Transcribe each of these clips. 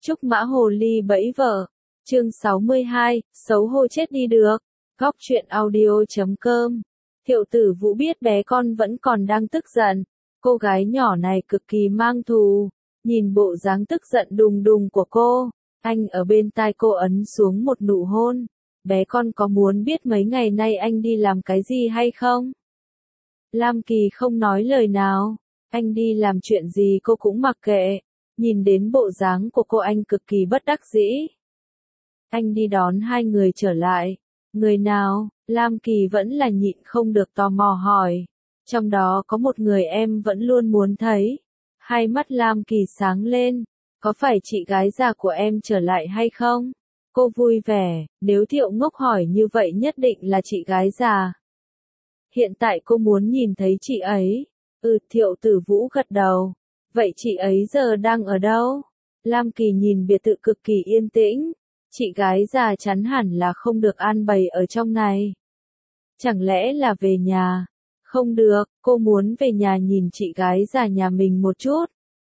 Trúc Mã Hồ Ly bẫy vợ. Chương 62, xấu hổ chết đi được. Góc truyện audio.com. Thiệu Tử Vũ biết bé con vẫn còn đang tức giận. Cô gái nhỏ này cực kỳ mang thù. Nhìn bộ dáng tức giận đùng đùng của cô, anh ở bên tai cô ấn xuống một nụ hôn. Bé con có muốn biết mấy ngày nay anh đi làm cái gì hay không? Lam Kỳ không nói lời nào. Anh đi làm chuyện gì cô cũng mặc kệ. Nhìn đến bộ dáng của cô anh cực kỳ bất đắc dĩ. Anh đi đón hai người trở lại. Người nào? Lam Kỳ vẫn là nhịn không được tò mò hỏi. Trong đó có một người em vẫn luôn muốn thấy. Hai mắt Lam Kỳ sáng lên. Có phải chị gái già của em trở lại hay không? Cô vui vẻ, nếu Thiệu Ngốc hỏi như vậy nhất định là chị gái già. Hiện tại cô muốn nhìn thấy chị ấy. Thiệu Tử Vũ gật đầu. Vậy chị ấy giờ đang ở đâu? Lam Kỳ nhìn biệt thự cực kỳ yên tĩnh. Chị gái già chắn hẳn là không được an bày ở trong này. Chẳng lẽ là về nhà? Không được, cô muốn về nhà nhìn chị gái già nhà mình một chút.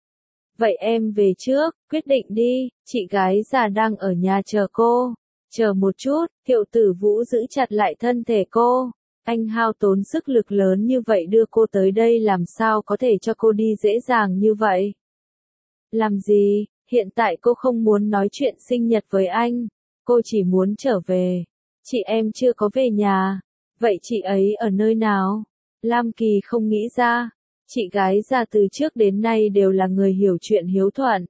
Vậy em về trước, quyết định đi, chị gái già đang ở nhà chờ cô. Chờ một chút, Thiệu Tử Vũ giữ chặt lại thân thể cô. Anh hao tốn sức lực lớn như vậy đưa cô tới đây làm sao có thể cho cô đi dễ dàng như vậy? Làm gì? Hiện tại cô không muốn nói chuyện sinh nhật với anh. Cô chỉ muốn trở về. Chị em chưa có về nhà. Vậy chị ấy ở nơi nào? Lam Kỳ không nghĩ ra. Chị gái già từ trước đến nay đều là người hiểu chuyện hiếu thuận.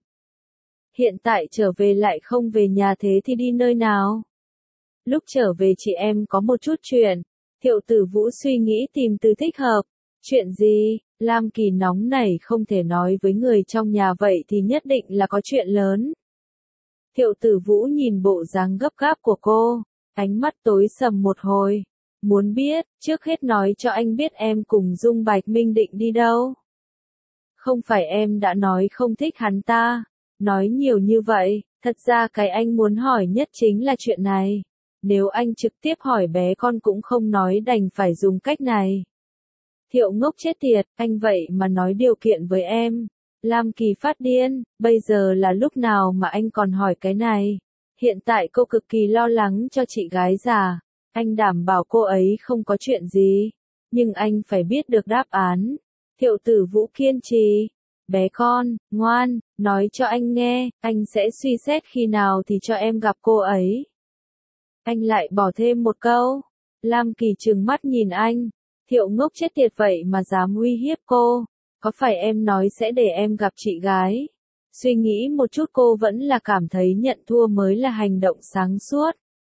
Hiện tại trở về lại không về nhà thế thì đi nơi nào? Lúc trở về chị em có một chút chuyện. Thiệu Tử Vũ suy nghĩ tìm từ thích hợp. Chuyện gì? Lam Kỳ nóng nảy không thể nói với người trong nhà vậy thì nhất định là có chuyện lớn. Thiệu Tử Vũ nhìn bộ dáng gấp gáp của cô, ánh mắt tối sầm một hồi. Muốn biết, trước hết nói cho anh biết em cùng Dung Bạch Minh định đi đâu. Không phải em đã nói không thích hắn ta. Nói nhiều như vậy, thật ra cái anh muốn hỏi nhất chính là chuyện này. Nếu anh trực tiếp hỏi bé con cũng không nói đành phải dùng cách này. Thiệu Ngốc chết tiệt, anh vậy mà nói điều kiện với em. Lam Kỳ phát điên, bây giờ là lúc nào mà anh còn hỏi cái này. Hiện tại cô cực kỳ lo lắng cho chị gái già. Anh đảm bảo cô ấy không có chuyện gì. Nhưng anh phải biết được đáp án. Thiệu Tử Vũ kiên trì. Bé con, ngoan, nói cho anh nghe, anh sẽ suy xét khi nào thì cho em gặp cô ấy. Anh lại bỏ thêm một câu. Lam Kỳ trừng mắt nhìn anh. Thiệu Ngốc chết tiệt vậy mà dám uy hiếp cô. Có phải em nói sẽ để em gặp chị gái? Suy nghĩ một chút cô vẫn là cảm thấy nhận thua mới là hành động sáng suốt.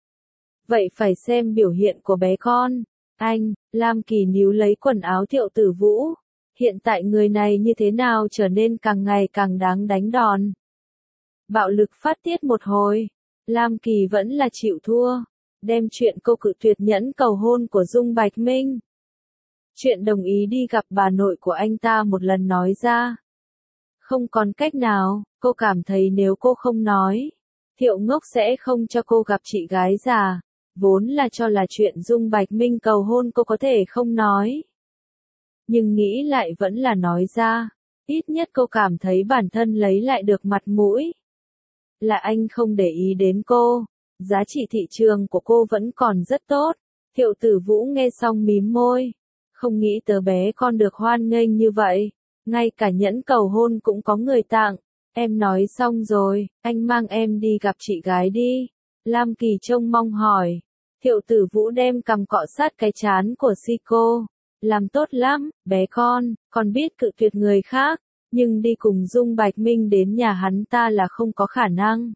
Vậy phải xem biểu hiện của bé con. Anh, Lam Kỳ níu lấy quần áo Thiệu Tử Vũ. Hiện tại người này như thế nào trở nên càng ngày càng đáng đánh đòn. Bạo lực phát tiết một hồi. Lam Kỳ vẫn là chịu thua. Đem chuyện cô cự tuyệt nhẫn cầu hôn của Dung Bạch Minh. Chuyện đồng ý đi gặp bà nội của anh ta một lần nói ra. Không còn cách nào, cô cảm thấy nếu cô không nói, Thiệu Ngốc sẽ không cho cô gặp chị gái già. Vốn là cho là chuyện Dung Bạch Minh cầu hôn cô có thể không nói. Nhưng nghĩ lại vẫn là nói ra. Ít nhất cô cảm thấy bản thân lấy lại được mặt mũi. Là anh không để ý đến cô. Giá trị thị trường của cô vẫn còn rất tốt. Thiệu Tử Vũ nghe xong mím môi. Không nghĩ tới bé con được hoan nghênh như vậy. Ngay cả nhẫn cầu hôn cũng có người tặng. Em nói xong rồi, anh mang em đi gặp chị gái đi. Lam Kỳ trông mong hỏi. Thiệu Tử Vũ đem cằm cọ sát cái trán của Siko. Làm tốt lắm, bé con biết cự tuyệt người khác. Nhưng đi cùng Dung Bạch Minh đến nhà hắn ta là không có khả năng.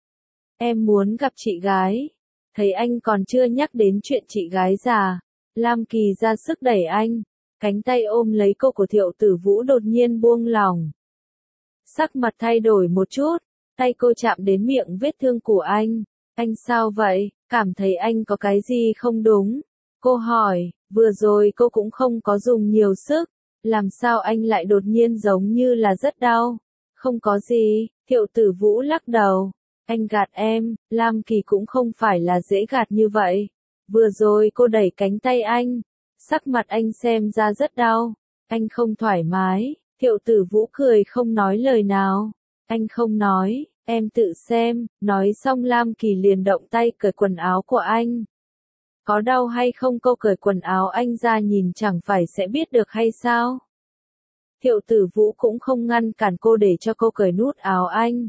Em muốn gặp chị gái. Thấy anh còn chưa nhắc đến chuyện chị gái già. Lam Kỳ ra sức đẩy anh. Cánh tay ôm lấy cô của Thiệu Tử Vũ đột nhiên buông lỏng. Sắc mặt thay đổi một chút. Tay cô chạm đến miệng vết thương của anh. Anh sao vậy? Cảm thấy anh có cái gì không đúng? Cô hỏi. Vừa rồi cô cũng không có dùng nhiều sức. Làm sao anh lại đột nhiên giống như là rất đau? Không có gì. Thiệu Tử Vũ lắc đầu. Anh gạt em. Lam Kỳ cũng không phải là dễ gạt như vậy. Vừa rồi cô đẩy cánh tay anh. Sắc mặt anh xem ra rất đau. Anh không thoải mái. Thiệu Tử Vũ cười không nói lời nào. Anh không nói. em tự xem, nói xong Lam Kỳ liền động tay cởi quần áo của anh. Có đau hay không cô cởi quần áo anh ra nhìn chẳng phải sẽ biết được hay sao? Thiệu Tử Vũ cũng không ngăn cản cô để cho cô cởi nút áo anh.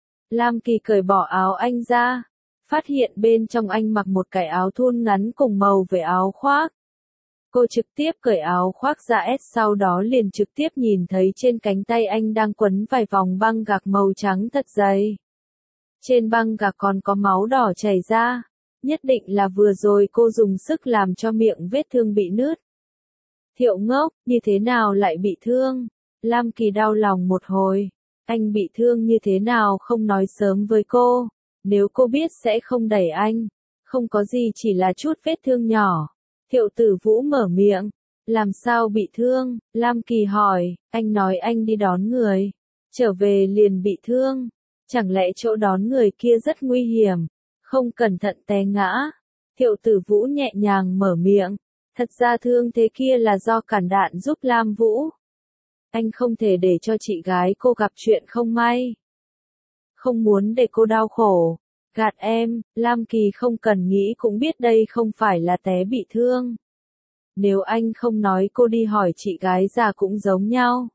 Lam Kỳ cởi bỏ áo anh ra, phát hiện bên trong anh mặc một cái áo thun ngắn cùng màu với áo khoác. Cô trực tiếp cởi áo khoác ra sau đó liền trực tiếp nhìn thấy trên cánh tay anh đang quấn vài vòng băng gạc màu trắng thật dày. Trên băng gạc còn có máu đỏ chảy ra, nhất định là vừa rồi cô dùng sức làm cho miệng vết thương bị nứt. Thiệu ngốc, như thế nào lại bị thương? Lam Kỳ đau lòng một hồi, anh bị thương như thế nào không nói sớm với cô, nếu cô biết sẽ không đẩy anh, không có gì chỉ là chút vết thương nhỏ. Thiệu Tử Vũ mở miệng, làm sao bị thương? Lam Kỳ hỏi, anh nói anh đi đón người, trở về liền bị thương, chẳng lẽ chỗ đón người kia rất nguy hiểm, không cẩn thận té ngã? Thiệu Tử Vũ nhẹ nhàng mở miệng, thật ra thương thế kia là do cản đạn giúp Lam Vũ. Anh không thể để cho chị gái cô gặp chuyện không may. Không muốn để cô đau khổ. Gạt em, Lam Kỳ không cần nghĩ cũng biết đây không phải là té bị thương. Nếu anh không nói cô đi hỏi chị gái già cũng giống nhau.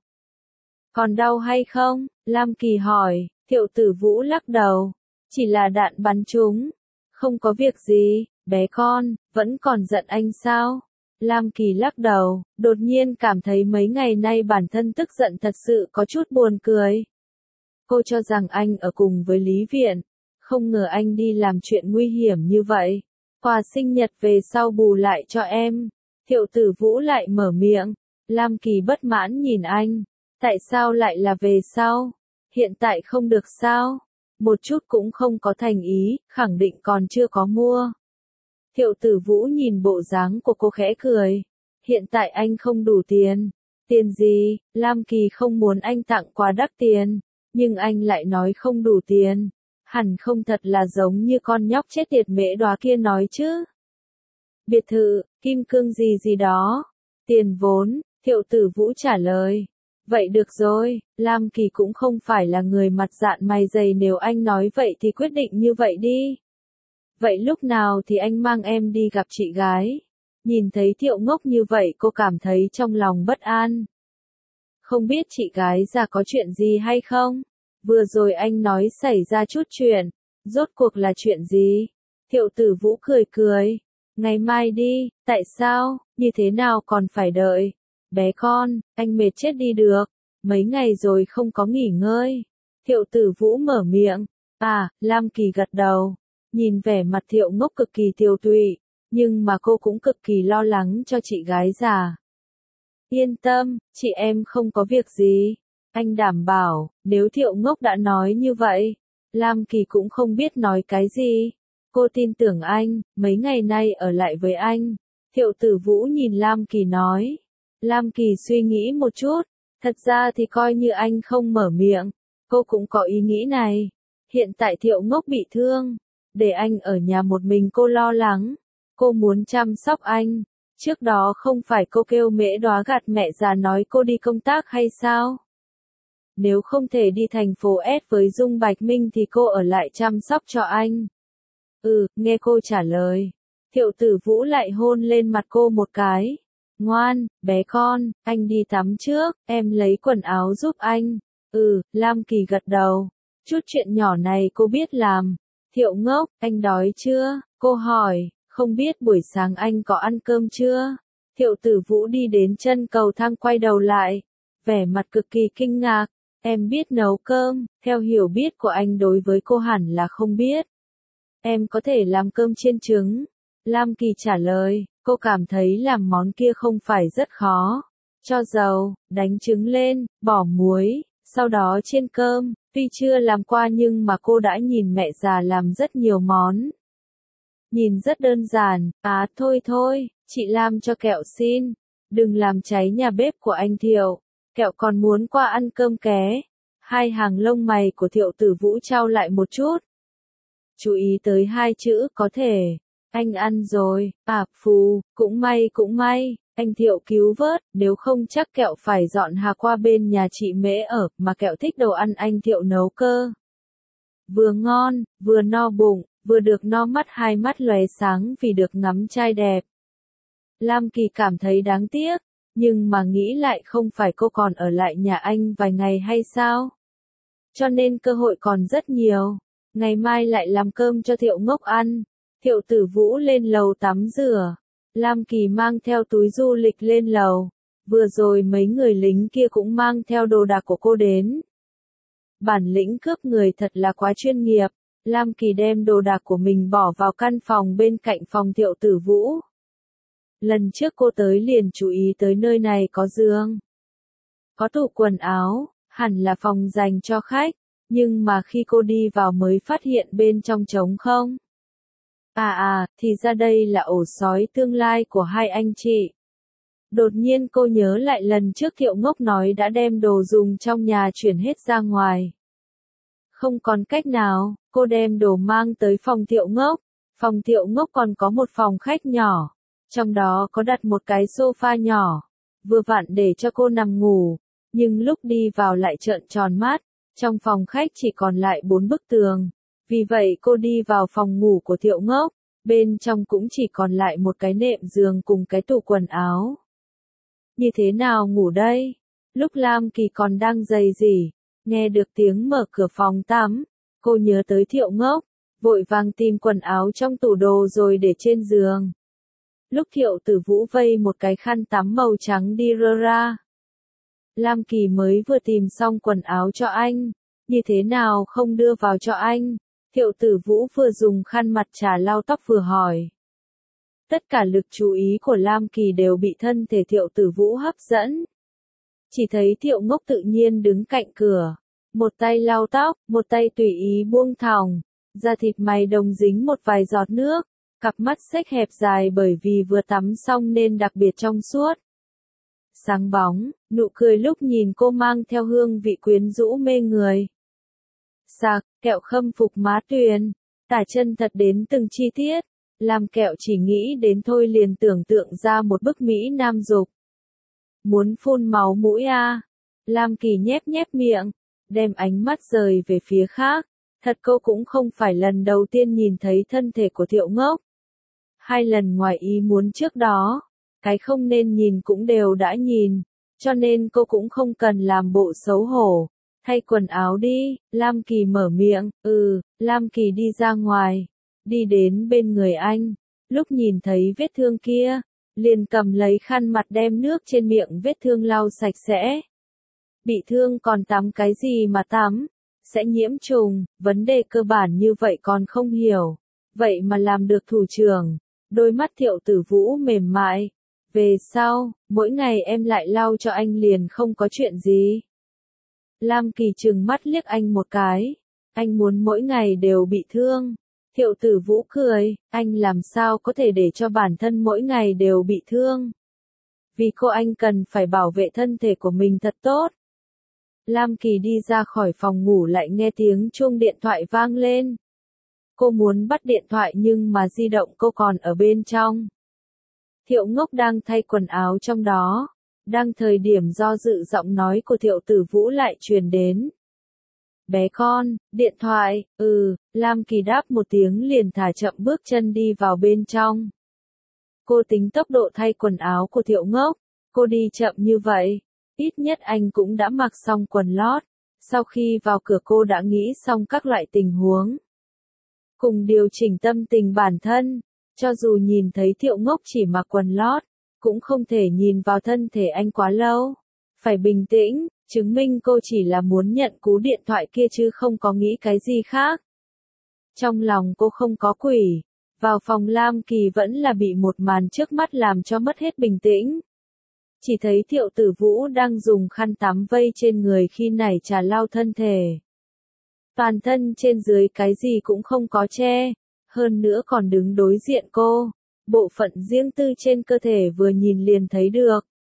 Còn đau hay không? Lam Kỳ hỏi, Thiệu Tử Vũ lắc đầu. Chỉ là đạn bắn trúng. Không có việc gì, bé con, vẫn còn giận anh sao? Lam Kỳ lắc đầu, đột nhiên cảm thấy mấy ngày nay bản thân tức giận thật sự có chút buồn cười. Cô cho rằng anh ở cùng với Lý Viện, không ngờ anh đi làm chuyện nguy hiểm như vậy. Quà sinh nhật về sau bù lại cho em. Thiệu Tử Vũ lại mở miệng. Lam Kỳ bất mãn nhìn anh. Tại sao lại là về sau? Hiện tại không được sao? Một chút cũng không có thành ý, khẳng định còn chưa có mua. Thiệu Tử Vũ nhìn bộ dáng của cô khẽ cười. Hiện tại anh không đủ tiền. Tiền gì? Lam Kỳ không muốn anh tặng quà đắt tiền, nhưng anh lại nói không đủ tiền. Hẳn không thật là giống như con nhóc chết tiệt Mễ Đóa kia nói chứ. Biệt thự, kim cương gì gì đó. Tiền vốn, Thiệu Tử Vũ trả lời. Vậy được rồi, Lam Kỳ cũng không phải là người mặt dạn mày dày, nếu anh nói vậy thì quyết định như vậy đi. Vậy lúc nào thì anh mang em đi gặp chị gái? Nhìn thấy Thiệu ngốc như vậy cô cảm thấy trong lòng bất an. Không biết chị gái già có chuyện gì hay không? Vừa rồi anh nói xảy ra chút chuyện, rốt cuộc là chuyện gì? Thiệu Tử Vũ cười cười. Ngày mai đi, tại sao, như thế nào còn phải đợi? Bé con, anh mệt chết đi được, mấy ngày rồi không có nghỉ ngơi. Thiệu Tử Vũ mở miệng. À, Lam Kỳ gật đầu. Nhìn vẻ mặt Thiệu ngốc cực kỳ tiều tụy, nhưng mà cô cũng cực kỳ lo lắng cho chị gái già. Yên tâm, chị em không có việc gì. Anh đảm bảo, nếu Thiệu ngốc đã nói như vậy, Lam Kỳ cũng không biết nói cái gì. Cô tin tưởng anh, mấy ngày nay ở lại với anh. Thiệu Tử Vũ nhìn Lam Kỳ nói. Lam Kỳ suy nghĩ một chút, thật ra thì coi như anh không mở miệng, cô cũng có ý nghĩ này. Hiện tại Thiệu ngốc bị thương, để anh ở nhà một mình cô lo lắng. Cô muốn chăm sóc anh. Trước đó không phải cô kêu Mễ Đóa gạt mẹ già nói cô đi công tác hay sao? Nếu không thể đi thành phố S với Dung Bạch Minh thì cô ở lại chăm sóc cho anh. Nghe cô trả lời. Thiệu Tử Vũ lại hôn lên mặt cô một cái. Ngoan, bé con, anh đi tắm trước, em lấy quần áo giúp anh. Lam Kỳ gật đầu. Chút chuyện nhỏ này cô biết làm. Thiệu ngốc, anh đói chưa? Cô hỏi, không biết buổi sáng anh có ăn cơm chưa? Thiệu Tử Vũ đi đến chân cầu thang quay đầu lại. Vẻ mặt cực kỳ kinh ngạc. Em biết nấu cơm, theo hiểu biết của anh đối với cô hẳn là không biết. Em có thể làm cơm chiên trứng. Lam Kỳ trả lời, cô cảm thấy làm món kia không phải rất khó. Cho dầu, đánh trứng lên, bỏ muối, sau đó chiên cơm. Tuy chưa làm qua nhưng mà cô đã nhìn mẹ già làm rất nhiều món. Nhìn rất đơn giản, thôi, chị làm cho kẹo xin. Đừng làm cháy nhà bếp của anh Thiệu. Kẹo còn muốn qua ăn cơm ké. Hai hàng lông mày của Thiệu Tử Vũ trao lại một chút. Chú ý tới hai chữ có thể. Anh ăn rồi, phù, cũng may, anh Thiệu cứu vớt, nếu không chắc kẹo phải dọn Hà qua bên nhà chị Mễ ở, mà kẹo thích đồ ăn anh Thiệu nấu cơ. vừa ngon, vừa no bụng, vừa được no mắt, hai mắt lóe sáng vì được ngắm trai đẹp. Lam Kỳ cảm thấy đáng tiếc, nhưng mà nghĩ lại không phải cô còn ở lại nhà anh vài ngày hay sao? Cho nên cơ hội còn rất nhiều, ngày mai lại làm cơm cho Thiệu Ngốc ăn. Thiệu Tử Vũ lên lầu tắm rửa, Lam Kỳ mang theo túi du lịch lên lầu, vừa rồi mấy người lính kia cũng mang theo đồ đạc của cô đến. Bản lĩnh cướp người thật là quá chuyên nghiệp, Lam Kỳ đem đồ đạc của mình bỏ vào căn phòng bên cạnh phòng Thiệu Tử Vũ. Lần trước cô tới liền chú ý tới nơi này có giường, có tủ quần áo, hẳn là phòng dành cho khách, nhưng mà khi cô đi vào mới phát hiện bên trong trống không. Thì ra đây là ổ sói tương lai của hai anh chị. Đột nhiên cô nhớ lại lần trước Thiệu Ngốc nói đã đem đồ dùng trong nhà chuyển hết ra ngoài. Không còn cách nào, cô đem đồ mang tới phòng Thiệu Ngốc. Phòng Thiệu Ngốc còn có một phòng khách nhỏ, trong đó có đặt một cái sofa nhỏ, vừa vặn để cho cô nằm ngủ, nhưng lúc đi vào lại trợn tròn mắt, trong phòng khách chỉ còn lại 4 bức tường. Vì vậy cô đi vào phòng ngủ của Thiệu Ngốc, bên trong cũng chỉ còn lại một cái nệm giường cùng cái tủ quần áo. Như thế nào ngủ đây? Lúc Lam Kỳ còn đang giày giỉ, nghe được tiếng mở cửa phòng tắm, cô nhớ tới Thiệu Ngốc, vội vàng tìm quần áo trong tủ đồ rồi để trên giường. Lúc Thiệu Tử Vũ vây một cái khăn tắm màu trắng đi rơ ra, Lam Kỳ mới vừa tìm xong quần áo cho anh, như thế nào không đưa vào cho anh? Thiệu Tử Vũ vừa dùng khăn mặt trà lau tóc vừa hỏi. Tất cả lực chú ý của Lam Kỳ đều bị thân thể Thiệu Tử Vũ hấp dẫn. Chỉ thấy Thiệu Ngốc tự nhiên đứng cạnh cửa, một tay lau tóc, một tay tùy ý buông thòng, da thịt mày đồng dính một vài giọt nước, cặp mắt xếch hẹp dài bởi vì vừa tắm xong nên đặc biệt trong suốt. Sáng bóng, nụ cười lúc nhìn cô mang theo hương vị quyến rũ mê người. Sạc, kẹo khâm phục má Tuyền, tả chân thật đến từng chi tiết, làm kẹo chỉ nghĩ đến thôi liền tưởng tượng ra một bức Mỹ Nam dục. Muốn phun máu mũi à? Lam Kỳ nhép nhép miệng, đem ánh mắt rời về phía khác, thật cô cũng không phải lần đầu tiên nhìn thấy thân thể của Thiệu Ngốc. 2 lần ngoài ý muốn trước đó, cái không nên nhìn cũng đều đã nhìn, cho nên cô cũng không cần làm bộ xấu hổ. Thay quần áo đi, Lam Kỳ mở miệng, Lam Kỳ đi ra ngoài, đi đến bên người anh, lúc nhìn thấy vết thương kia, liền cầm lấy khăn mặt đem nước trên miệng vết thương lau sạch sẽ. Bị thương còn tắm cái gì mà tắm, sẽ nhiễm trùng, vấn đề cơ bản như vậy còn không hiểu, vậy mà làm được thủ trưởng. Đôi mắt Thiệu Tử Vũ mềm mại, về sau, mỗi ngày em lại lau cho anh liền không có chuyện gì. Lam Kỳ trừng mắt liếc anh một cái, anh muốn mỗi ngày đều bị thương. Thiệu Tử Vũ cười, anh làm sao có thể để cho bản thân mỗi ngày đều bị thương. Vì cô anh cần phải bảo vệ thân thể của mình thật tốt. Lam Kỳ đi ra khỏi phòng ngủ lại nghe tiếng chuông điện thoại vang lên. Cô muốn bắt điện thoại nhưng mà di động cô còn ở bên trong. Thiệu Ngốc đang thay quần áo trong đó. Đang thời điểm do dự giọng nói của Thiệu Tử Vũ lại truyền đến. Bé con, điện thoại, Lam Kỳ đáp một tiếng liền thả chậm bước chân đi vào bên trong. Cô tính tốc độ thay quần áo của Thiệu Ngốc, cô đi chậm như vậy, ít nhất anh cũng đã mặc xong quần lót. Sau khi vào cửa cô đã nghĩ xong các loại tình huống. Cùng điều chỉnh tâm tình bản thân, cho dù nhìn thấy Thiệu Ngốc chỉ mặc quần lót, cũng không thể nhìn vào thân thể anh quá lâu. Phải bình tĩnh, chứng minh cô chỉ là muốn nhận cú điện thoại kia chứ không có nghĩ cái gì khác. Trong lòng cô không có quỷ, vào phòng Lam Kỳ vẫn là bị một màn trước mắt làm cho mất hết bình tĩnh. Chỉ thấy Thiệu Tử Vũ đang dùng khăn tắm vây trên người khi nảy trà lau thân thể. Toàn thân trên dưới cái gì cũng không có che, hơn nữa còn đứng đối diện cô, bộ phận riêng tư trên cơ thể vừa nhìn liền thấy được.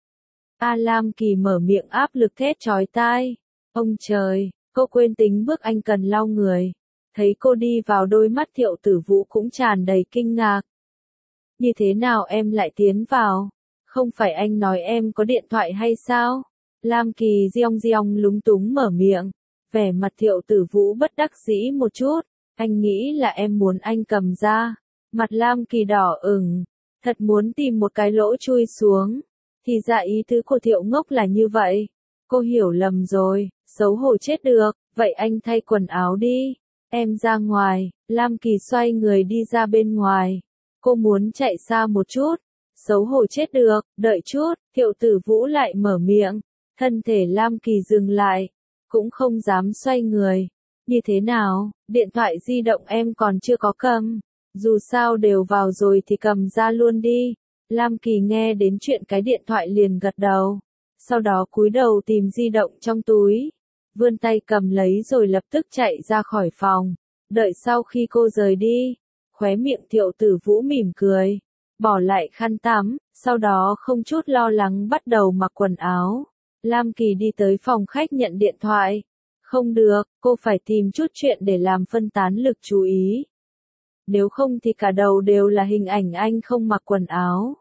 Lam Kỳ mở miệng áp lực thét chói tai. Ông trời, cô quên tính bước anh cần lau người. Thấy cô đi vào đôi mắt Thiệu Tử Vũ cũng tràn đầy kinh ngạc. Như thế nào em lại tiến vào? Không phải anh nói em có điện thoại hay sao? Lam Kỳ giong giong lúng túng mở miệng. Vẻ mặt Thiệu Tử Vũ bất đắc dĩ một chút, anh nghĩ là em muốn anh cầm ra. Mặt Lam Kỳ đỏ ửng, thật muốn tìm một cái lỗ chui xuống. Thì ra ý tứ của Thiệu Ngốc là như vậy. Cô hiểu lầm rồi, xấu hổ chết được, vậy anh thay quần áo đi. Em ra ngoài, Lam Kỳ xoay người đi ra bên ngoài. Cô muốn chạy xa một chút. Xấu hổ chết được, đợi chút, Thiệu Tử Vũ lại mở miệng. Thân thể Lam Kỳ dừng lại, cũng không dám xoay người. Như thế nào, điện thoại di động em còn chưa có cầm. Dù sao đều vào rồi thì cầm ra luôn đi. Lam Kỳ nghe đến chuyện cái điện thoại liền gật đầu. Sau đó cúi đầu tìm di động trong túi. Vươn tay cầm lấy rồi lập tức chạy ra khỏi phòng. Đợi sau khi cô rời đi, khóe miệng Thiệu Tử Vũ mỉm cười. Bỏ lại khăn tắm, sau đó không chút lo lắng bắt đầu mặc quần áo. Lam Kỳ đi tới phòng khách nhận điện thoại. Không được, cô phải tìm chút chuyện để làm phân tán lực chú ý. Nếu không thì cả đầu đều là hình ảnh anh không mặc quần áo.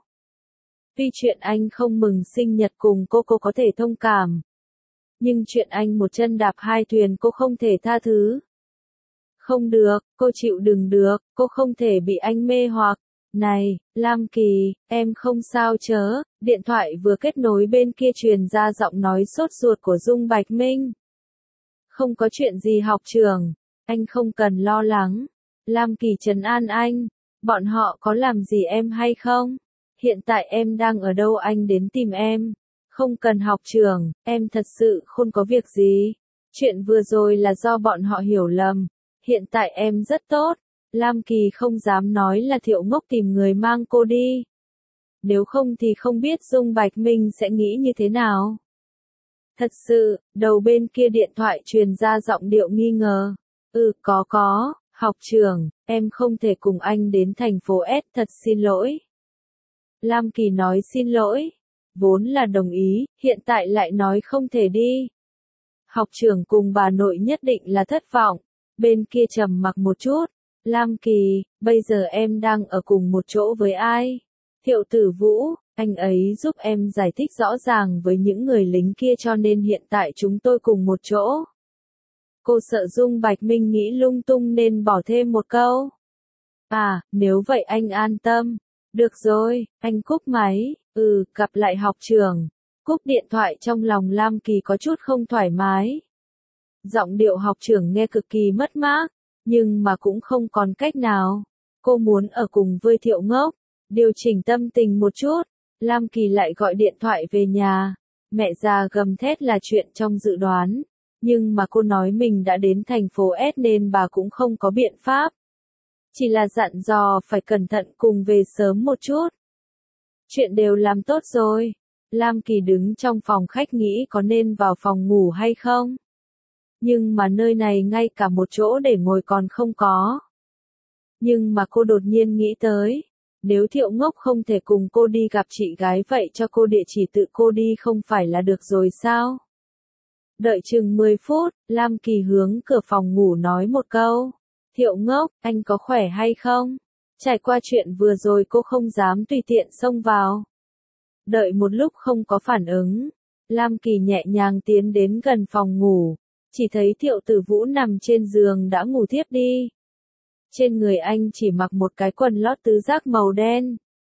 Tuy chuyện anh không mừng sinh nhật cùng cô có thể thông cảm. Nhưng chuyện anh một chân đạp hai thuyền cô không thể tha thứ. Không được, cô chịu đựng được, cô không thể bị anh mê hoặc. Này, Lam Kỳ, em không sao chớ, điện thoại vừa kết nối bên kia truyền ra giọng nói sốt ruột của Dung Bạch Minh. Không có chuyện gì học trường, anh không cần lo lắng. Lam Kỳ trấn an anh, bọn họ có làm gì em hay không? Hiện tại em đang ở đâu anh đến tìm em? Không cần học trường, em thật sự không có việc gì. Chuyện vừa rồi là do bọn họ hiểu lầm. Hiện tại em rất tốt. Lam Kỳ không dám nói là Thiệu Ngốc tìm người mang cô đi. Nếu không thì không biết Dung Bạch Minh sẽ nghĩ như thế nào. Thật sự, đầu bên kia điện thoại truyền ra giọng điệu nghi ngờ. Có, học trưởng, em không thể cùng anh đến thành phố S, thật xin lỗi. Lam Kỳ nói xin lỗi. Vốn là đồng ý, hiện tại lại nói không thể đi. Học trưởng cùng bà nội nhất định là thất vọng. Bên kia trầm mặc một chút. Lam Kỳ, bây giờ em đang ở cùng một chỗ với ai? Thiệu Tử Vũ, anh ấy giúp em giải thích rõ ràng với những người lính kia cho nên hiện tại chúng tôi cùng một chỗ. Cô sợ Dung Bạch Minh nghĩ lung tung nên bỏ thêm một câu. À, nếu vậy anh an tâm. Được rồi, anh cúp máy. Gặp lại học trường. Cúp điện thoại trong lòng Lam Kỳ có chút không thoải mái. Giọng điệu học trưởng nghe cực kỳ mất mát, nhưng mà cũng không còn cách nào. Cô muốn ở cùng với Thiệu Ngốc, điều chỉnh tâm tình một chút. Lam Kỳ lại gọi điện thoại về nhà. Mẹ già gầm thét là chuyện trong dự đoán, nhưng mà cô nói mình đã đến thành phố S nên bà cũng không có biện pháp. Chỉ là dặn dò phải cẩn thận cùng về sớm một chút. Chuyện đều làm tốt rồi. Lam Kỳ đứng trong phòng khách nghĩ có nên vào phòng ngủ hay không. Nhưng mà nơi này ngay cả một chỗ để ngồi còn không có. Nhưng mà cô đột nhiên nghĩ tới. Nếu Thiệu Ngốc không thể cùng cô đi gặp chị gái vậy cho cô địa chỉ tự cô đi không phải là được rồi sao? Đợi chừng 10 phút, Lam Kỳ hướng cửa phòng ngủ nói một câu. Thiệu Ngốc, anh có khỏe hay không? Trải qua chuyện vừa rồi cô không dám tùy tiện xông vào. Đợi một lúc không có phản ứng. Lam Kỳ nhẹ nhàng tiến đến gần phòng ngủ. Chỉ thấy Thiệu Tử Vũ nằm trên giường đã ngủ thiếp đi. Trên người anh chỉ mặc một cái quần lót tứ giác màu đen.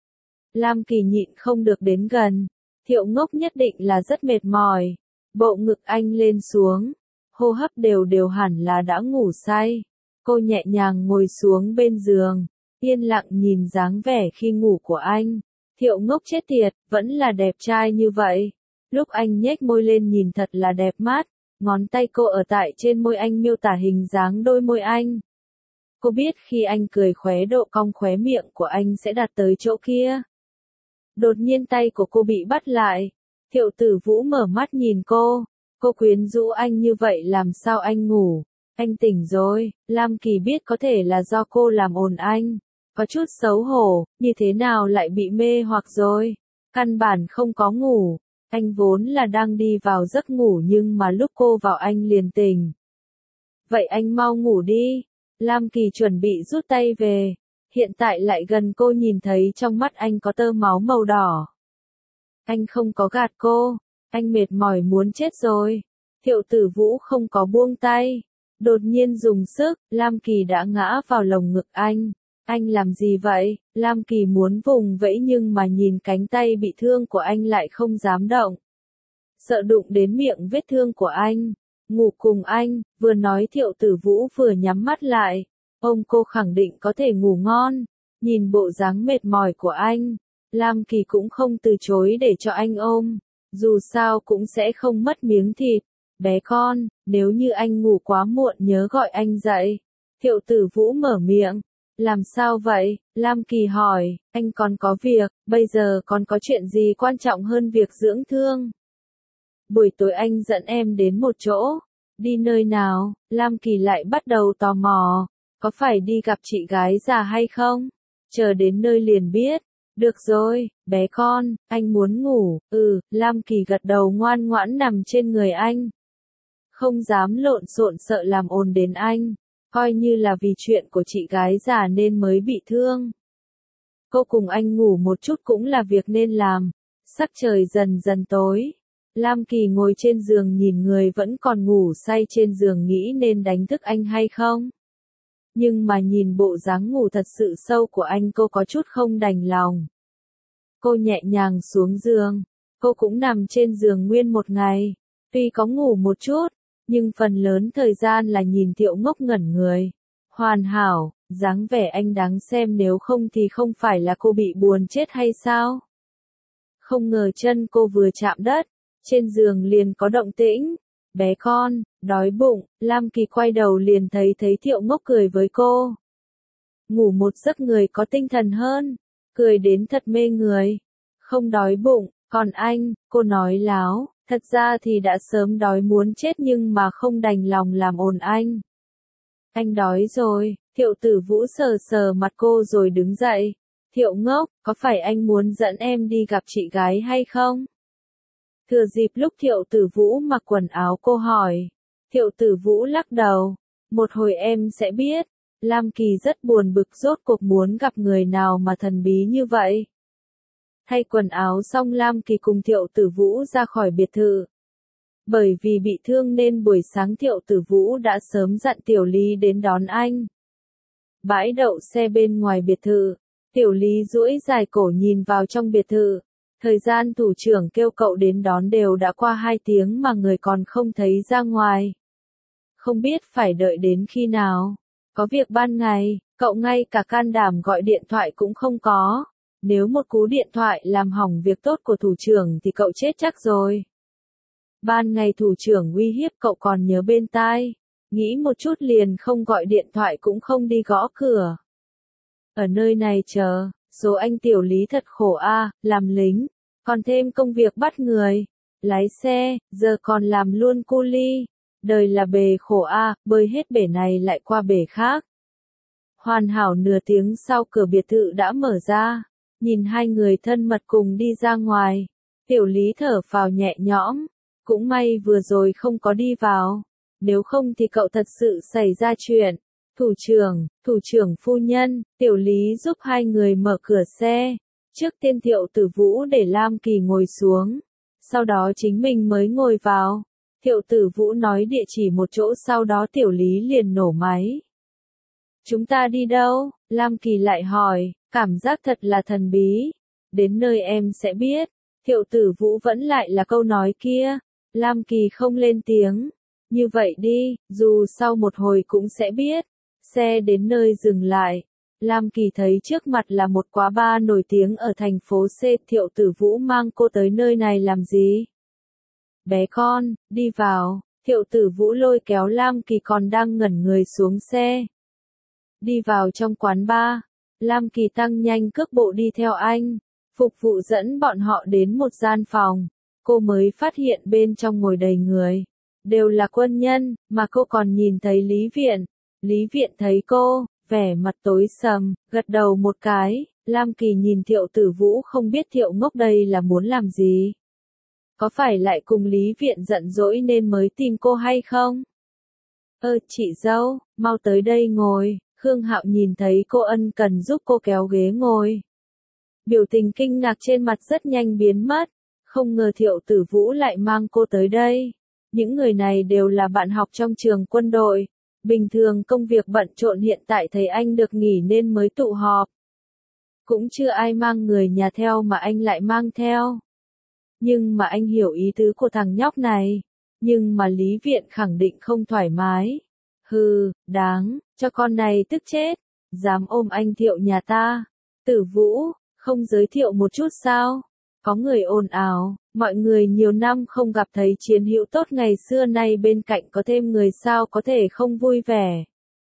Lam Kỳ nhịn không được đến gần. Thiệu Ngốc nhất định là rất mệt mỏi. Bộ ngực anh lên xuống. Hô hấp đều hẳn là đã ngủ say. Cô nhẹ nhàng ngồi xuống bên giường. Yên lặng nhìn dáng vẻ khi ngủ của anh. Thiệu Ngốc chết tiệt, vẫn là đẹp trai như vậy. Lúc anh nhếch môi lên nhìn thật là đẹp mắt. Ngón tay cô ở tại trên môi anh miêu tả hình dáng đôi môi anh. Cô biết khi anh cười khóe độ cong khóe miệng của anh sẽ đạt tới chỗ kia. Đột nhiên tay của cô bị bắt lại. Thiệu Tử Vũ mở mắt nhìn cô. Cô quyến rũ anh như vậy làm sao anh ngủ. Anh tỉnh rồi. Lam Kỳ biết có thể là do cô làm ồn anh. Có chút xấu hổ, như thế nào lại bị mê hoặc rồi. Căn bản không có ngủ. Anh vốn là đang đi vào giấc ngủ nhưng mà lúc cô vào anh liền tỉnh. Vậy anh mau ngủ đi. Lam Kỳ chuẩn bị rút tay về. Hiện tại lại gần cô nhìn thấy trong mắt anh có tơ máu màu đỏ. Anh không có gạt cô. Anh mệt mỏi muốn chết rồi. Thiệu Tử Vũ không có buông tay. Đột nhiên dùng sức, Lam Kỳ đã ngã vào lồng ngực anh. Anh làm gì vậy? Lam Kỳ muốn vùng vẫy nhưng mà nhìn cánh tay bị thương của anh lại không dám động. Sợ đụng đến miệng vết thương của anh. Ngủ cùng anh, vừa nói Thiệu Tử Vũ vừa nhắm mắt lại. Ông cô khẳng định có thể ngủ ngon. Nhìn bộ dáng mệt mỏi của anh, Lam Kỳ cũng không từ chối để cho anh ôm. Dù sao cũng sẽ không mất miếng thịt. Bé con, nếu như anh ngủ quá muộn nhớ gọi anh dậy. Thiệu Tử Vũ mở miệng. Làm sao vậy? Lam Kỳ hỏi, anh còn có việc, bây giờ còn có chuyện gì quan trọng hơn việc dưỡng thương? Buổi tối anh dẫn em đến một chỗ. Đi nơi nào? Lam Kỳ lại bắt đầu tò mò. Có phải đi gặp chị gái già hay không? Chờ đến nơi liền biết. Được rồi, bé con, anh muốn ngủ. Lam Kỳ gật đầu ngoan ngoãn nằm trên người anh. Không dám lộn xộn sợ làm ồn đến anh. Coi như là vì chuyện của chị gái già nên mới bị thương. Cô cùng anh ngủ một chút cũng là việc nên làm. Sắc trời dần dần tối. Lam Kỳ ngồi trên giường nhìn người vẫn còn ngủ say trên giường nghĩ nên đánh thức anh hay không. Nhưng mà nhìn bộ dáng ngủ thật sự sâu của anh cô có chút không đành lòng. Cô nhẹ nhàng xuống giường. Cô cũng nằm trên giường nguyên một ngày. Tuy có ngủ một chút, nhưng phần lớn thời gian là nhìn Thiệu Ngốc ngẩn người. Hoàn hảo, dáng vẻ anh đáng xem nếu không thì không phải là cô bị buồn chết hay sao? Không ngờ chân cô vừa chạm đất, trên giường liền có động tĩnh. Bé con, đói bụng, Lam Kỳ quay đầu liền thấy Thiệu Ngốc cười với cô. Ngủ một giấc người có tinh thần hơn, cười đến thật mê người. Không đói bụng, còn anh, cô nói láo, thật ra thì đã sớm đói muốn chết nhưng mà không đành lòng làm ồn anh. Anh đói rồi, Thiệu Tử Vũ sờ sờ mặt cô rồi đứng dậy. Thiệu Ngốc, có phải anh muốn dẫn em đi gặp chị gái hay không? Thừa dịp lúc Thiệu Tử Vũ mặc quần áo cô hỏi. Thiệu Tử Vũ lắc đầu. Một hồi em sẽ biết. Lam Kỳ rất buồn bực rốt cuộc muốn gặp người nào mà thần bí như vậy. Thay quần áo xong Lam Kỳ cùng Thiệu Tử Vũ ra khỏi biệt thự. Bởi vì bị thương nên buổi sáng Thiệu Tử Vũ đã sớm dặn Tiểu Lý đến đón anh. Bãi đậu xe bên ngoài biệt thự. Tiểu Lý duỗi dài cổ nhìn vào trong biệt thự. Thời gian thủ trưởng kêu cậu đến đón đều đã qua 2 tiếng mà người còn không thấy ra ngoài. Không biết phải đợi đến khi nào. Có việc ban ngày, cậu ngay cả can đảm gọi điện thoại cũng không có. Nếu một cú điện thoại làm hỏng việc tốt của thủ trưởng thì cậu chết chắc rồi. Ban ngày thủ trưởng uy hiếp cậu còn nhớ bên tai. Nghĩ một chút liền không gọi điện thoại cũng không đi gõ cửa. Ở nơi này chờ, số anh Tiểu Lý thật khổ a, làm lính, còn thêm công việc bắt người, lái xe, giờ còn làm luôn cu li. Đời là bể khổ a, bơi hết bể này lại qua bể khác. Hoàn hảo nửa tiếng sau cửa biệt thự đã mở ra, nhìn hai người thân mật cùng đi ra ngoài. Tiểu Lý thở phào nhẹ nhõm, cũng may vừa rồi không có đi vào, nếu không thì cậu thật sự xảy ra chuyện. Thủ trưởng phu nhân, Tiểu Lý giúp hai người mở cửa xe. Trước tiên Thiệu Tử Vũ để Lam Kỳ ngồi xuống, sau đó chính mình mới ngồi vào. Thiệu Tử Vũ nói địa chỉ một chỗ sau đó Tiểu Lý liền nổ máy. Chúng ta đi đâu? Lam Kỳ lại hỏi, cảm giác thật là thần bí. Đến nơi em sẽ biết. Thiệu Tử Vũ vẫn lại là câu nói kia. Lam Kỳ không lên tiếng. Như vậy đi, dù sau một hồi cũng sẽ biết. Xe đến nơi dừng lại. Lam Kỳ thấy trước mặt là một quán bar nổi tiếng ở thành phố C. Thiệu Tử Vũ mang cô tới nơi này làm gì? Bé con, đi vào. Thiệu Tử Vũ lôi kéo Lam Kỳ còn đang ngẩn người xuống xe. Đi vào trong quán bar. Lam Kỳ tăng nhanh cước bộ đi theo anh. Phục vụ dẫn bọn họ đến một gian phòng. Cô mới phát hiện bên trong ngồi đầy người. Đều là quân nhân, mà cô còn nhìn thấy Lý Viện. Lý Viện thấy cô, vẻ mặt tối sầm, gật đầu một cái. Lam Kỳ nhìn Thiệu Tử Vũ không biết Thiệu Ngốc đây là muốn làm gì. Có phải lại cùng Lý Viện giận dỗi nên mới tìm cô hay không? Chị dâu, mau tới đây ngồi. Khương Hạo nhìn thấy cô ân cần giúp cô kéo ghế ngồi. Biểu tình kinh ngạc trên mặt rất nhanh biến mất. Không ngờ Thiệu Tử Vũ lại mang cô tới đây. Những người này đều là bạn học trong trường quân đội. Bình thường công việc bận rộn, hiện tại thấy anh được nghỉ nên mới tụ họp. Cũng chưa ai mang người nhà theo mà anh lại mang theo. Nhưng mà anh hiểu ý tứ của thằng nhóc này. Nhưng mà Lý Viện khẳng định không thoải mái. Hừ, đáng, cho con này tức chết. Dám ôm anh Thiệu nhà ta. Tử Vũ, không giới thiệu một chút sao? Có người ồn ào, mọi người nhiều năm không gặp thấy chiến hữu tốt ngày xưa nay bên cạnh có thêm người sao có thể không vui vẻ.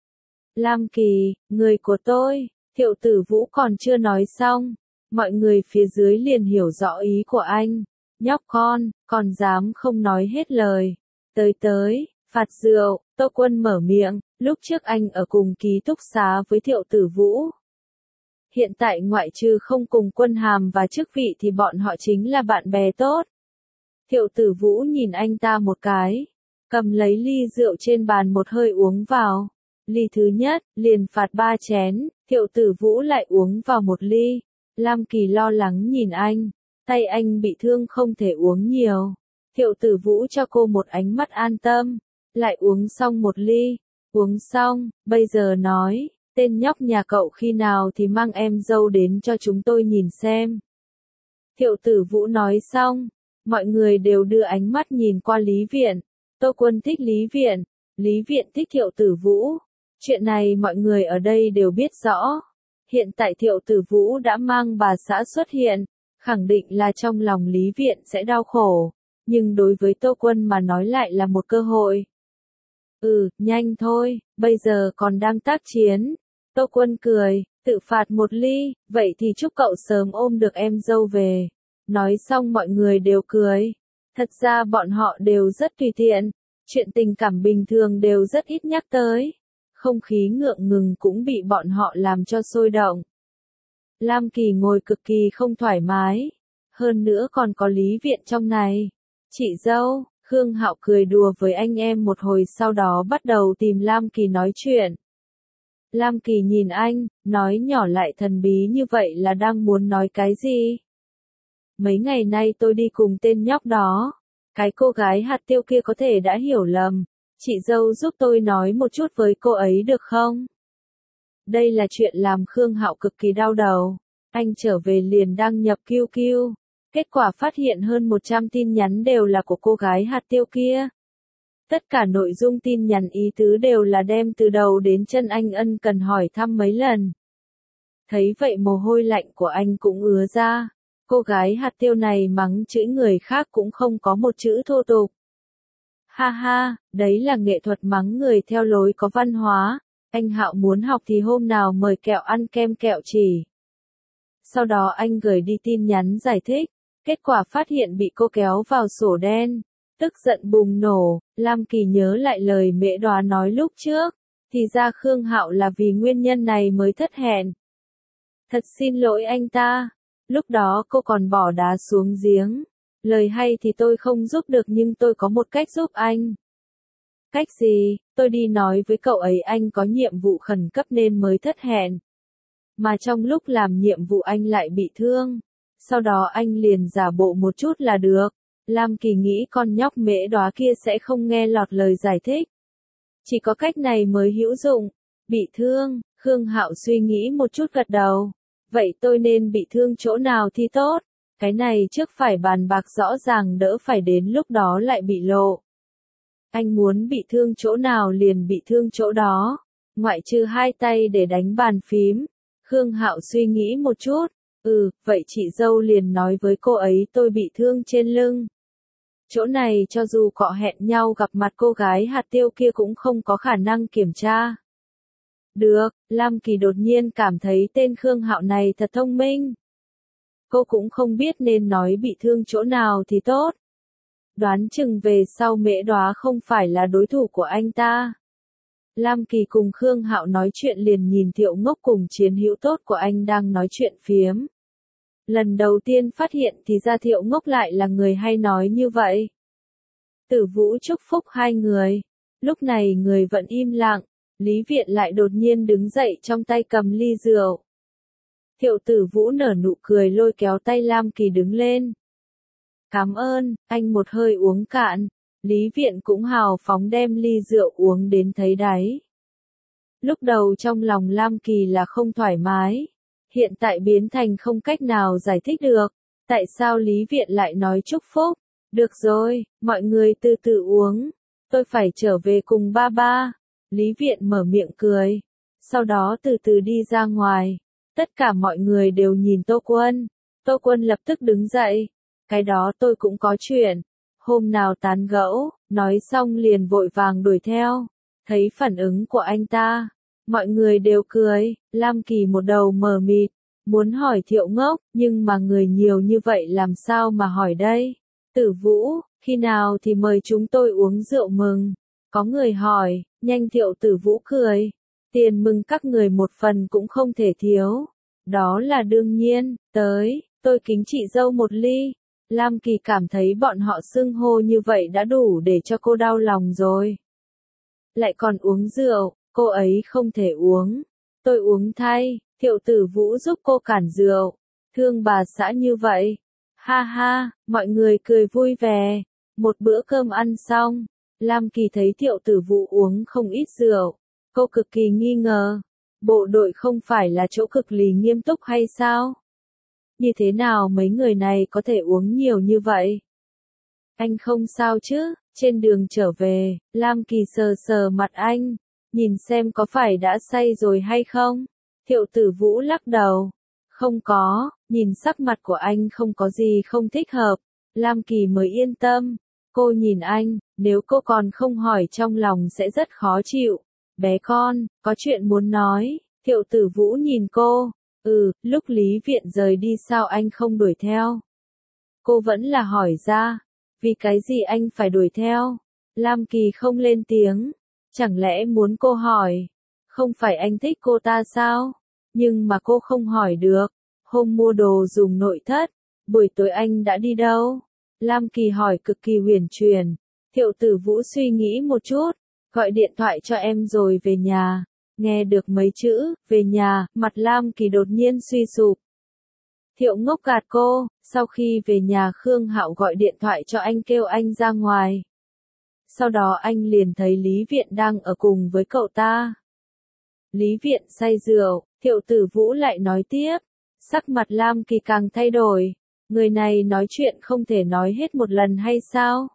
Lam Kỳ, người của tôi, Thiệu Tử Vũ còn chưa nói xong. Mọi người phía dưới liền hiểu rõ ý của anh. Nhóc con, còn dám không nói hết lời. Tới, phạt rượu, Tô Quân mở miệng, lúc trước anh ở cùng ký túc xá với Thiệu Tử Vũ. Hiện tại ngoại trừ không cùng quân hàm và chức vị thì bọn họ chính là bạn bè tốt. Thiệu Tử Vũ nhìn anh ta một cái, cầm lấy ly rượu trên bàn một hơi uống vào. Ly thứ nhất, liền phạt 3 chén, Thiệu Tử Vũ lại uống vào một ly. Lam Kỳ lo lắng nhìn anh, tay anh bị thương không thể uống nhiều. Thiệu Tử Vũ cho cô một ánh mắt an tâm, lại uống xong một ly. Uống xong, bây giờ nói, tên nhóc nhà cậu khi nào thì mang em dâu đến cho chúng tôi nhìn xem. Thiệu Tử Vũ nói xong, mọi người đều đưa ánh mắt nhìn qua Lý Viện. Tô Quân thích Lý Viện, Lý Viện thích Thiệu Tử Vũ. Chuyện này mọi người ở đây đều biết rõ. Hiện tại Thiệu Tử Vũ đã mang bà xã xuất hiện, khẳng định là trong lòng Lý Viện sẽ đau khổ. Nhưng đối với Tô Quân mà nói lại là một cơ hội. Nhanh thôi, bây giờ còn đang tác chiến. Tô Quân cười, tự phạt một ly, vậy thì chúc cậu sớm ôm được em dâu về. Nói xong mọi người đều cười. Thật ra bọn họ đều rất tùy tiện, chuyện tình cảm bình thường đều rất ít nhắc tới. Không khí ngượng ngùng cũng bị bọn họ làm cho sôi động. Lam Kỳ ngồi cực kỳ không thoải mái. Hơn nữa còn có Lý Viện trong này. Chị dâu, Khương Hạo cười đùa với anh em một hồi sau đó bắt đầu tìm Lam Kỳ nói chuyện. Lam Kỳ nhìn anh, nói nhỏ lại thần bí như vậy là đang muốn nói cái gì? Mấy ngày nay tôi đi cùng tên nhóc đó. Cái cô gái hạt tiêu kia có thể đã hiểu lầm. Chị dâu giúp tôi nói một chút với cô ấy được không? Đây là chuyện làm Khương Hạo cực kỳ đau đầu. Anh trở về liền đăng nhập QQ. Kết quả phát hiện hơn 100 tin nhắn đều là của cô gái hạt tiêu kia. Tất cả nội dung tin nhắn ý tứ đều là đem từ đầu đến chân anh ân cần hỏi thăm mấy lần. Thấy vậy mồ hôi lạnh của anh cũng ứa ra. Cô gái hạt tiêu này mắng chửi người khác cũng không có một chữ thô tục. Ha ha, đấy là nghệ thuật mắng người theo lối có văn hóa. Anh Hạo muốn học thì hôm nào mời kẹo ăn kem kẹo chỉ. Sau đó anh gửi đi tin nhắn giải thích. Kết quả phát hiện bị cô kéo vào sổ đen. Tức giận bùng nổ, Lam Kỳ nhớ lại lời mẹ đoá nói lúc trước. Thì ra Khương Hạo là vì nguyên nhân này mới thất hẹn. Thật xin lỗi anh ta. Lúc đó cô còn bỏ đá xuống giếng. Lời hay thì tôi không giúp được nhưng tôi có một cách giúp anh. Cách gì? Tôi đi nói với cậu ấy anh có nhiệm vụ khẩn cấp nên mới thất hẹn. Mà trong lúc làm nhiệm vụ anh lại bị thương. Sau đó anh liền giả bộ một chút là được. Lam Kỳ nghĩ con nhóc mễ đóa kia sẽ không nghe lọt lời giải thích. Chỉ có cách này mới hữu dụng. Bị thương, Khương Hạo suy nghĩ một chút gật đầu. Vậy tôi nên bị thương chỗ nào thì tốt? Cái này trước phải bàn bạc rõ ràng đỡ phải đến lúc đó lại bị lộ. Anh muốn bị thương chỗ nào liền bị thương chỗ đó. Ngoại trừ hai tay để đánh bàn phím. Khương Hạo suy nghĩ một chút. Vậy chị dâu liền nói với cô ấy tôi bị thương trên lưng. Chỗ này cho dù cọ hẹn nhau gặp mặt cô gái hạt tiêu kia cũng không có khả năng kiểm tra. Được, Lam Kỳ đột nhiên cảm thấy tên Khương Hạo này thật thông minh. Cô cũng không biết nên nói bị thương chỗ nào thì tốt. Đoán chừng về sau mễ đóa không phải là đối thủ của anh ta. Lam Kỳ cùng Khương Hạo nói chuyện liền nhìn Thiệu Ngốc cùng chiến hữu tốt của anh đang nói chuyện phiếm. Lần đầu tiên phát hiện thì ra Thiệu Ngốc lại là người hay nói như vậy. Tử Vũ chúc phúc hai người. Lúc này người vẫn im lặng, Lý Viện lại đột nhiên đứng dậy trong tay cầm ly rượu. Thiệu Tử Vũ nở nụ cười lôi kéo tay Lam Kỳ đứng lên. Cảm ơn, anh một hơi uống cạn. Lý Viện cũng hào phóng đem ly rượu uống đến thấy đáy. Lúc đầu trong lòng Lam Kỳ là không thoải mái, hiện tại biến thành không cách nào giải thích được, tại sao Lý Viện lại nói chúc phúc. Được rồi, mọi người từ từ uống, tôi phải trở về cùng ba ba. Lý Viện mở miệng cười, sau đó từ từ đi ra ngoài. Tất cả mọi người đều nhìn Tô Quân. Tô Quân lập tức đứng dậy, cái đó tôi cũng có chuyện, hôm nào tán gẫu, nói xong liền vội vàng đuổi theo. Thấy phản ứng của anh ta, mọi người đều cười, Lam Kỳ một đầu mờ mịt, muốn hỏi Thiệu Ngốc, nhưng mà người nhiều như vậy làm sao mà hỏi đây? Tử Vũ, khi nào thì mời chúng tôi uống rượu mừng? Có người hỏi, nhanh Thiệu Tử Vũ cười, tiền mừng các người một phần cũng không thể thiếu. Đó là đương nhiên, tới, tôi kính chị dâu một ly. Lam Kỳ cảm thấy bọn họ xưng hô như vậy đã đủ để cho cô đau lòng rồi. Lại còn uống rượu, cô ấy không thể uống. Tôi uống thay, Thiệu Tử Vũ giúp cô cản rượu. Thương bà xã như vậy. Ha ha, mọi người cười vui vẻ. Một bữa cơm ăn xong, Lam Kỳ thấy Thiệu Tử Vũ uống không ít rượu. Cô cực kỳ nghi ngờ. Bộ đội không phải là chỗ cực kỳ nghiêm túc hay sao? Như thế nào mấy người này có thể uống nhiều như vậy? Anh không sao chứ? Trên đường trở về, Lam Kỳ sờ sờ mặt anh, nhìn xem có phải đã say rồi hay không? Thiệu Tử Vũ lắc đầu. Không có, nhìn sắc mặt của anh không có gì không thích hợp. Lam Kỳ mới yên tâm. Cô nhìn anh, nếu cô còn không hỏi trong lòng sẽ rất khó chịu. Bé con, có chuyện muốn nói. Thiệu Tử Vũ nhìn cô. Lúc Lý Viện rời đi sao anh không đuổi theo? Cô vẫn là hỏi ra. Vì cái gì anh phải đuổi theo? Lam Kỳ không lên tiếng. Chẳng lẽ muốn cô hỏi? Không phải anh thích cô ta sao? Nhưng mà cô không hỏi được. Hôm mua đồ dùng nội thất, buổi tối anh đã đi đâu? Lam Kỳ hỏi cực kỳ huyền truyền. Thiệu Tử Vũ suy nghĩ một chút, gọi điện thoại cho em rồi về nhà. Nghe được mấy chữ, về nhà, mặt Lam Kỳ đột nhiên suy sụp. Thiệu Ngốc gạt cô, sau khi về nhà Khương Hạo gọi điện thoại cho anh kêu anh ra ngoài. Sau đó anh liền thấy Lý Viện đang ở cùng với cậu ta. Lý Viện say rượu, Thiệu Tử Vũ lại nói tiếp. Sắc mặt Lam Kỳ càng thay đổi. Người này nói chuyện không thể nói hết một lần hay sao?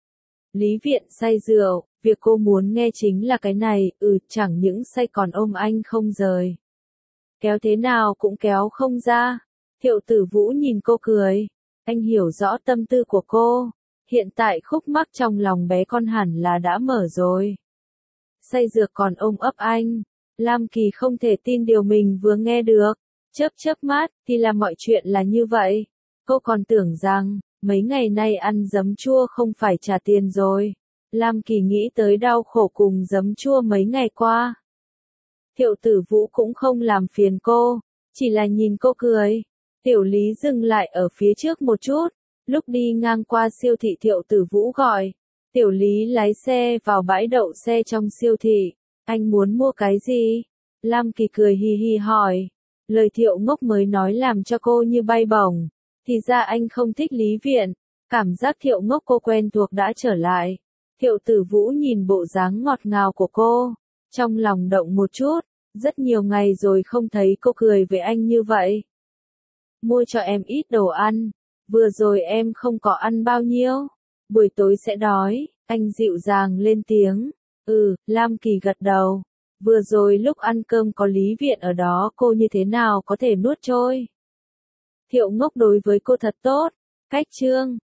Lý Viện say rượu, việc cô muốn nghe chính là cái này, chẳng những say còn ôm anh không rời. Kéo thế nào cũng kéo không ra. Thiệu Tử Vũ nhìn cô cười. Anh hiểu rõ tâm tư của cô. Hiện tại khúc mắc trong lòng bé con hẳn là đã mở rồi. Say rượu còn ôm ấp anh. Lam Kỳ không thể tin điều mình vừa nghe được. Chớp mắt, thì là mọi chuyện là như vậy. Cô còn tưởng rằng, mấy ngày nay ăn giấm chua không phải trả tiền rồi. Lam Kỳ nghĩ tới đau khổ cùng giấm chua mấy ngày qua. Thiệu Tử Vũ cũng không làm phiền cô, chỉ là nhìn cô cười. Tiểu Lý dừng lại ở phía trước một chút, lúc đi ngang qua siêu thị Thiệu Tử Vũ gọi. Tiểu Lý lái xe vào bãi đậu xe trong siêu thị. Anh muốn mua cái gì? Lam Kỳ cười hì hì hỏi. Lời Thiệu Ngốc mới nói làm cho cô như bay bổng. Thì ra anh không thích Lý Viện. Cảm giác Thiệu Ngốc cô quen thuộc đã trở lại. Thiệu Tử Vũ nhìn bộ dáng ngọt ngào của cô. Trong lòng động một chút. Rất nhiều ngày rồi không thấy cô cười với anh như vậy. Mua cho em ít đồ ăn. Vừa rồi em không có ăn bao nhiêu. Buổi tối sẽ đói. Anh dịu dàng lên tiếng. Lam Kỳ gật đầu. Vừa rồi lúc ăn cơm có Lý Viện ở đó cô như thế nào có thể nuốt trôi. Thiệu Ngốc đối với cô thật tốt. Cách chương